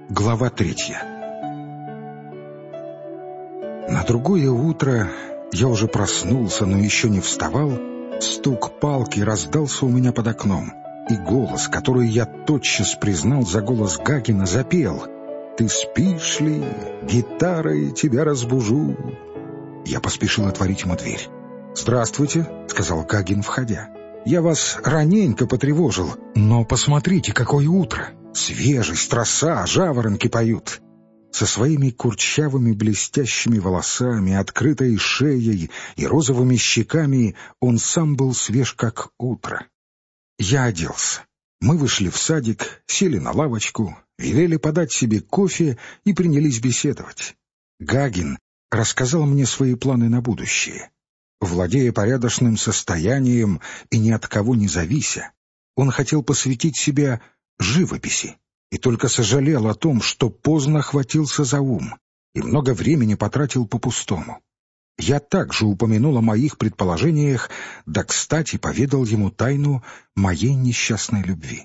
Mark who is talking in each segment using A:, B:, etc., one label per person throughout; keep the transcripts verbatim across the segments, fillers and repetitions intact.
A: Глава третья. На другое утро я уже проснулся, но еще не вставал. Стук палки раздался у меня под окном, и голос, который я тотчас признал за голос Гагина, запел: «Ты спишь ли? Гитарой тебя разбужу». Я поспешил отворить ему дверь. «Здравствуйте», — сказал Гагин, входя. «Я вас раненько потревожил, но посмотрите, какое утро! Свежесть, роса, жаворонки поют». Со своими курчавыми блестящими волосами, открытой шеей и розовыми щеками он сам был свеж, как утро. Я оделся. Мы вышли в садик, сели на лавочку, велели подать себе кофе и принялись беседовать. Гагин рассказал мне свои планы на будущее. Владея порядочным состоянием и ни от кого не завися, он хотел посвятить себя живописи и только сожалел о том, что поздно хватился за ум и много времени потратил по-пустому. Я также упомянул о моих предположениях, да кстати поведал ему тайну моей несчастной любви.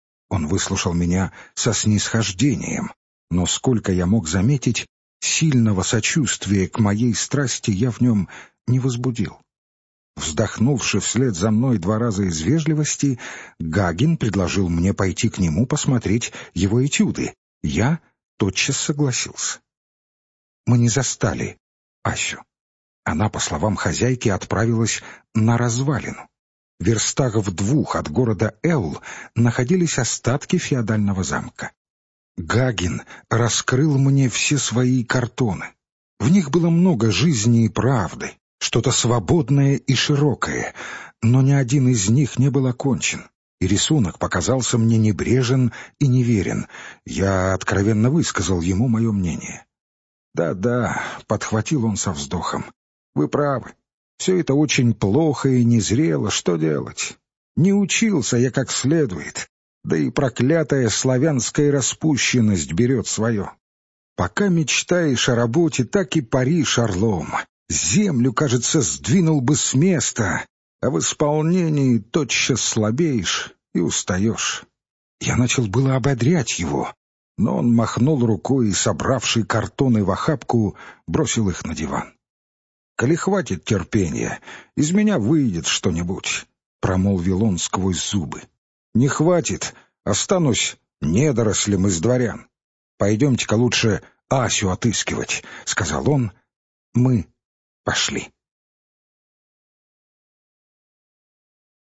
A: Он выслушал меня со снисхождением, но, сколько я мог заметить, сильного сочувствия к моей страсти я в нем не возбудил. Вздохнувши вслед за мной два раза из вежливости, Гагин предложил мне пойти к нему посмотреть его этюды. Я тотчас согласился. Мы не застали Асю. Она, по словам хозяйки, отправилась на развалину. В верстах в двух от города Эл находились остатки феодального замка. Гагин раскрыл мне все свои картоны. В них было много жизни и правды, что-то свободное и широкое, но ни один из них не был окончен, и рисунок показался мне небрежен и неверен. Я откровенно высказал ему мое мнение. «Да-да», — подхватил он со вздохом, — «вы правы. Все это очень плохо и незрело. Что делать? Не учился я как следует, да и проклятая славянская распущенность берет свое. Пока мечтаешь о работе, так и паришь орлом. Землю, кажется, сдвинул бы с места, а в исполнении тотчас слабеешь и устаешь». Я начал было ободрять его, но он махнул рукой и, собравший картоны в охапку, бросил их на диван. «Коли хватит терпения, из меня выйдет что-нибудь», — промолвил он сквозь зубы. «Не хватит, останусь недорослем из дворян. Пойдемте-ка лучше Асю отыскивать», — сказал он. Мы пошли.